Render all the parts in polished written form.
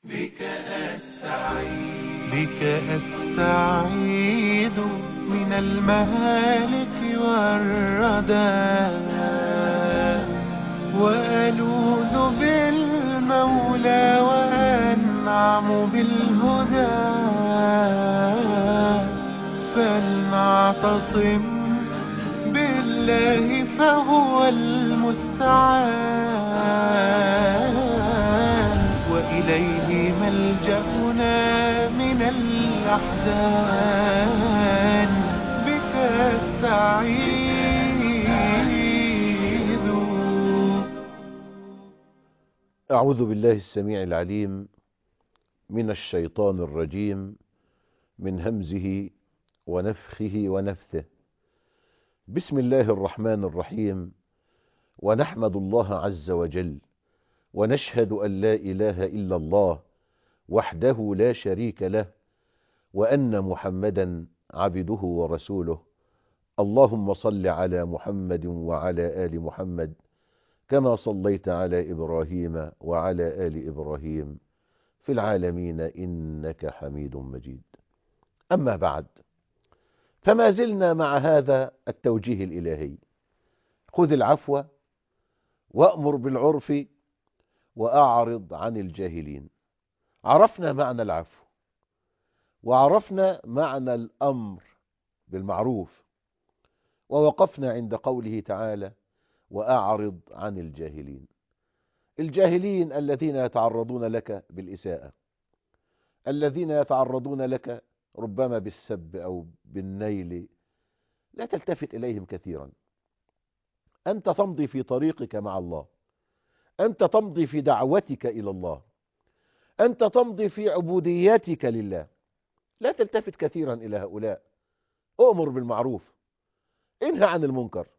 بك أستعيذ من المهالك والردى، وألوذ بالمولى وأنعم بالهدى. فلنعتصم بالله فهو المستعان، وإليه ملجأنا من الأحزان. بك أستعيذ. أعوذ بالله السميع العليم من الشيطان الرجيم، من همزه ونفخه ونفثه. بسم الله الرحمن الرحيم. ونحمد الله عز وجل، ونشهد أن لا إله إلا الله وحده لا شريك له، وأن محمدا عبده ورسوله. اللهم صل على محمد وعلى آل محمد كما صليت على إبراهيم وعلى آل إبراهيم في العالمين إنك حميد مجيد. أما بعد، فما زلنا مع هذا التوجيه الإلهي: خذ العفو وأمر بالعرف وأعرض عن الجاهلين. عرفنا معنى العفو، وعرفنا معنى الأمر بالمعروف، ووقفنا عند قوله تعالى: وأعرض عن الجاهلين. الجاهلين الذين يتعرضون لك بالإساءة، الذين يتعرضون لك ربما بالسب أو بالنيل، لا تلتفت إليهم كثيرا. أنت تمضي في طريقك مع الله، أنت تمضي في دعوتك إلى الله، أنت تمضي في عبوديتك لله. لا تلتفت كثيرا إلى هؤلاء. أؤمر بالمعروف، انهى عن المنكر.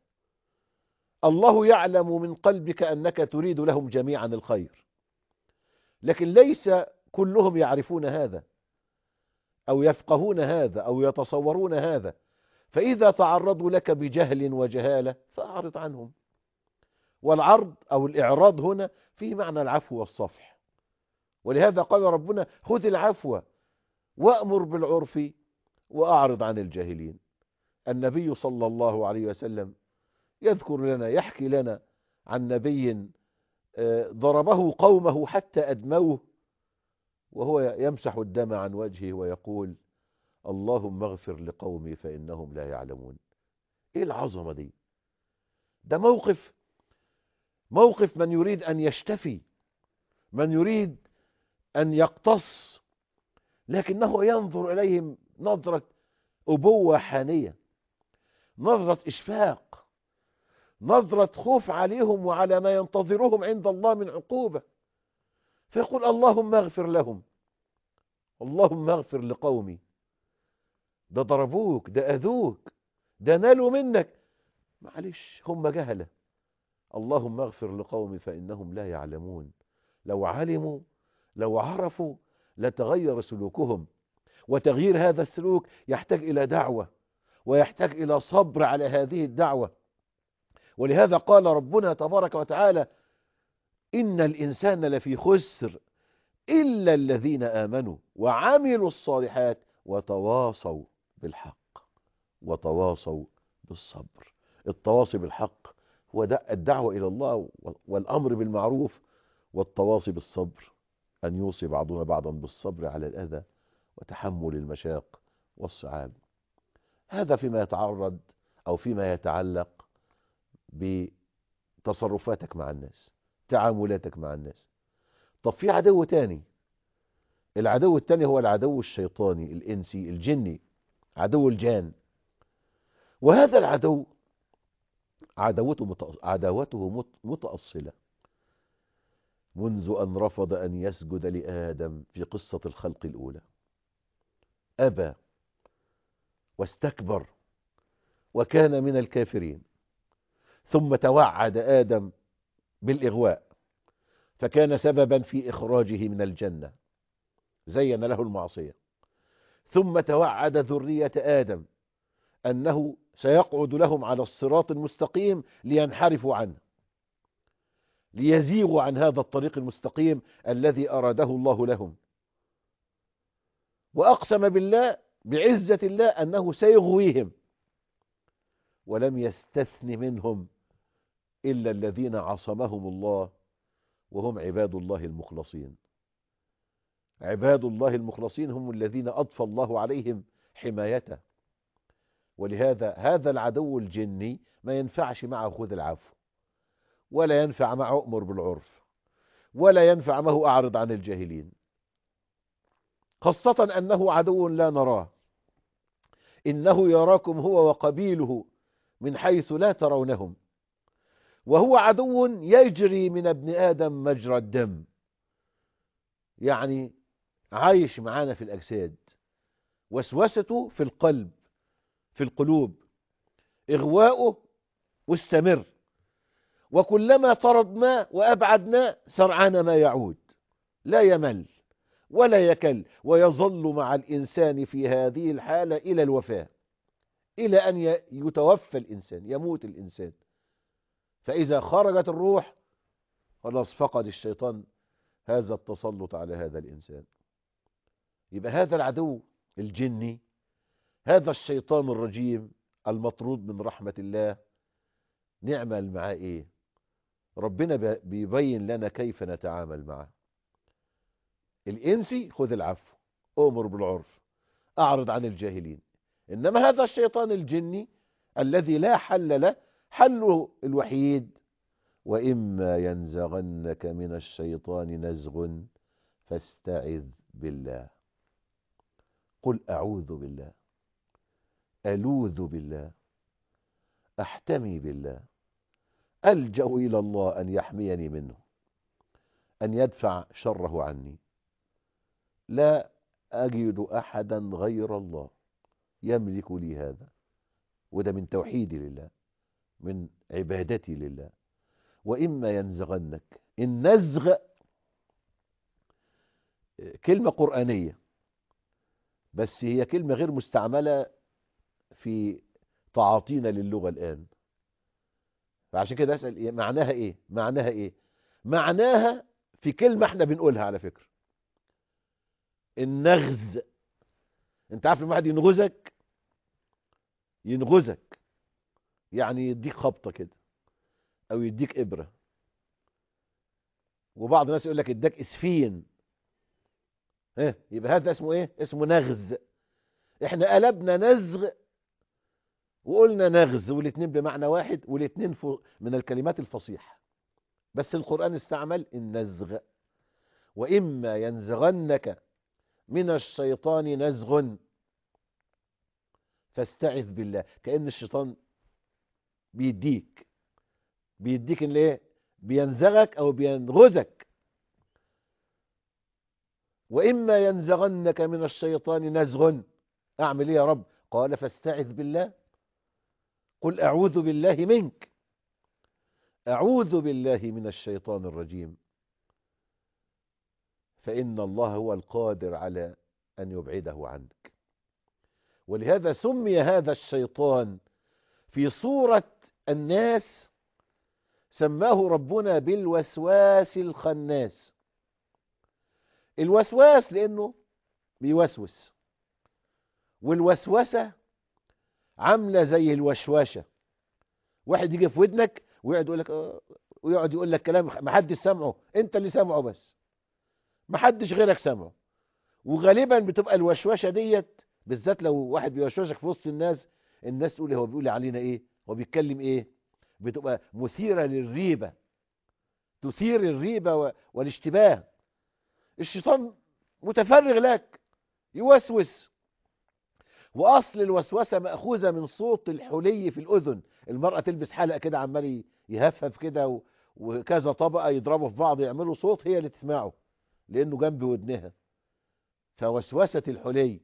الله يعلم من قلبك أنك تريد لهم جميعا الخير، لكن ليس كلهم يعرفون هذا أو يفقهون هذا أو يتصورون هذا. فإذا تعرضوا لك بجهل وجهالة فأعرض عنهم. والعرض أو الإعراض هنا فيه معنى العفو والصفح، ولهذا قال ربنا: خذ العفو وأمر بالعرف وأعرض عن الجاهلين. النبي صلى الله عليه وسلم يذكر لنا، يحكي لنا عن نبي ضربه قومه حتى أدموه، وهو يمسح الدم عن وجهه ويقول: اللهم اغفر لقومي فإنهم لا يعلمون. إيه العظمة دي؟ ده موقف من يريد أن يشتفي، من يريد أن يقتص، لكنه ينظر إليهم نظرة أبوة حانية، نظرة إشفاق، نظرة خوف عليهم وعلى ما ينتظرهم عند الله من عقوبة. فيقول: اللهم اغفر لهم، اللهم اغفر لقومي. ده ضربوك، ده أذوك، ده نالوا منك، معلش هم جهلة. اللهم اغفر لقومي فإنهم لا يعلمون. لو علموا، لو عرفوا، لتغير سلوكهم. وتغيير هذا السلوك يحتاج إلى دعوة، ويحتاج إلى صبر على هذه الدعوة. ولهذا قال ربنا تبارك وتعالى: إن الإنسان لفي خسر إلا الذين آمنوا وعملوا الصالحات وتواصوا بالحق وتواصوا بالصبر. التواصي بالحق هو الدعوة إلى الله والأمر بالمعروف، والتواصي بالصبر أن يوصي بعضنا بعضا بالصبر على الأذى وتحمل المشاق والصعاب. هذا فيما يتعرض أو فيما يتعلق بتصرفاتك مع الناس، تعاملاتك مع الناس. طب في عدو تاني. العدو التاني هو العدو الشيطاني الإنسي الجني، عدو الجان. وهذا العدو عداوته متأصلة منذ أن رفض أن يسجد لآدم في قصة الخلق الأولى. أبى واستكبر وكان من الكافرين، ثم توعد آدم بالإغواء، فكان سببا في إخراجه من الجنة، زين له المعصية. ثم توعد ذرية آدم أنه سيقعد لهم على الصراط المستقيم لينحرفوا عنه، ليزيغوا عن هذا الطريق المستقيم الذي أراده الله لهم. وأقسم بالله بعزة الله أنه سيغويهم، ولم يستثن منهم إلا الذين عصمهم الله، وهم عباد الله المخلصين. عباد الله المخلصين هم الذين أضفى الله عليهم حمايته. ولهذا هذا العدو الجني ما ينفعش معه خذ العفو، ولا ينفع معه أمر بالعرف، ولا ينفع معه أعرض عن الجاهلين، خاصة أنه عدو لا نراه. إنه يراكم هو وقبيله من حيث لا ترونهم، وهو عدو يجري من ابن آدم مجرى الدم، يعني عايش معانا في الأجساد، وسوسته في القلب، في القلوب، إغواؤه مستمر، وكلما طردناه وأبعدناه سرعان ما يعود، لا يمل ولا يكل، ويظل مع الإنسان في هذه الحالة إلى الوفاة، إلى أن يتوفى الإنسان، يموت الإنسان. فإذا خرجت الروح خلاص فقد الشيطان هذا التسلط على هذا الإنسان. يبقى هذا العدو الجني، هذا الشيطان الرجيم المطرود من رحمة الله، نعمل معاه إيه؟ ربنا بيبين لنا كيف نتعامل معه. الإنسي خذ العفو، أمر بالعرف، أعرض عن الجاهلين. إنما هذا الشيطان الجني الذي لا حل له، حله الوحيد: وإما ينزغنك من الشيطان نزغ فاستعذ بالله. قل أعوذ بالله، ألوذ بالله، أحتمي بالله، ألجأ إلى الله أن يحميني منه، أن يدفع شره عني. لا أجد أحدا غير الله يملك لي هذا. وده من توحيدي لله، من عبادتي لله. وإما ينزغنك، النزغ كلمة قرآنية، بس هي كلمة غير مستعملة في تعاطينا للغة الآن. فعشان كده أسأل إيه معناها؟ إيه معناها؟ إيه معناها؟ في كلمة احنا بنقولها على فكرة، النغز. انت عارف لما واحد ينغزك، ينغزك يعني يديك خبطة كده، او يديك إبرة. وبعض الناس يقول لك اداك اسفين، يبقى هذا اسمه ايه؟ اسمه نغز. احنا قلبنا نزغ وقلنا نغز، والاتنين بمعنى واحد، والاتنين من الكلمات الفصيحة، بس القرآن استعمل النزغ. وإما ينزغنك من الشيطان نزغ فاستعذ بالله. كأن الشيطان بيديك اللي ايه؟ بينزغك او بينغزك. وإما ينزغنك من الشيطان نزغ، اعمل ايه يا رب؟ قال فاستعذ بالله، قل أعوذ بالله منك، أعوذ بالله من الشيطان الرجيم، فإن الله هو القادر على أن يبعده عنك. ولهذا سمي هذا الشيطان في صورة الناس، سماه ربنا بالوسواس الخناس. الوسواس لأنه بيوسوس، والوسوسة عاملة زي الوشواشة. واحد يجي في ودنك ويقعد يقول لك كلام محدش سامعه، انت اللي سامعه بس، محدش غيرك سامعه. وغالبا بتبقى الوشوشة ديت، بالذات لو واحد بيوشوشك في وسط الناس تقول هو بيقول علينا ايه، هو بيتكلم ايه. بتبقى مثيرة للريبة، تثير الريبة والاشتباه. الشيطان متفرغ لك، يوسوس. واصل الوسوسة مأخوذة من صوت الحلي في الاذن. المرأة تلبس حلقة كده عمال يهفف كده، وكذا طبقة يضربوا في بعض يعملوا صوت، هي اللي تسمعه لانه جنب ودنها. فوسوسة الحلي.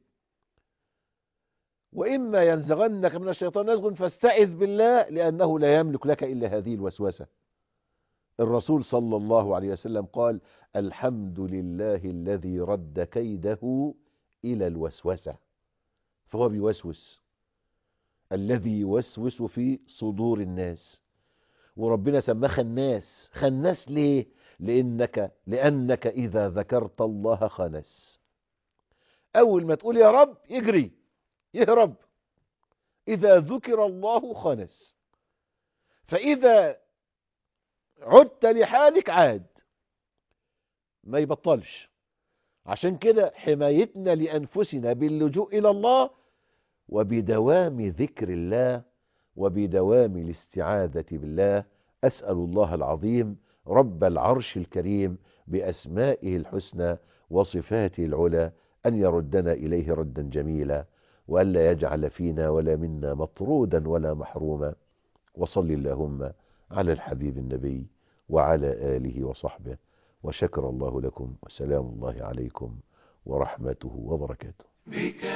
وإما ينزغنك من الشيطان نزغ فاستعذ بالله، لأنه لا يملك لك إلا هذه الوسوسة. الرسول صلى الله عليه وسلم قال: الحمد لله الذي رد كيده إلى الوسوسة. فهو بيوسوس، الذي يوسوس في صدور الناس. وربنا سماه خناس. خناس ليه؟ لأنك إذا ذكرت الله خنس. أول ما تقول يا رب يجري يهرب. إذا ذكر الله خنس. فإذا عدت لحالك عاد، ما يبطلش. عشان كده حمايتنا لأنفسنا باللجوء إلى الله، وبدوام ذكر الله، وبدوام الاستعاذة بالله. أسأل الله العظيم رب العرش الكريم بأسمائه الحسنى وصفاته العلى أن يردنا إليه ردا جميلا، وألا يجعل فينا ولا منا مطرودا ولا محروما. وصل اللهم على الحبيب النبي وعلى آله وصحبه، وشكر الله لكم، وسلام الله عليكم ورحمته وبركاته. بك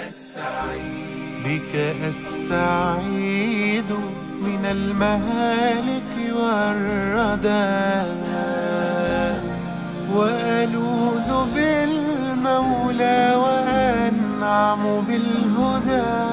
أستعيذ من المهالك والردى، وألوذ بالمولى وأنعم بالهدى.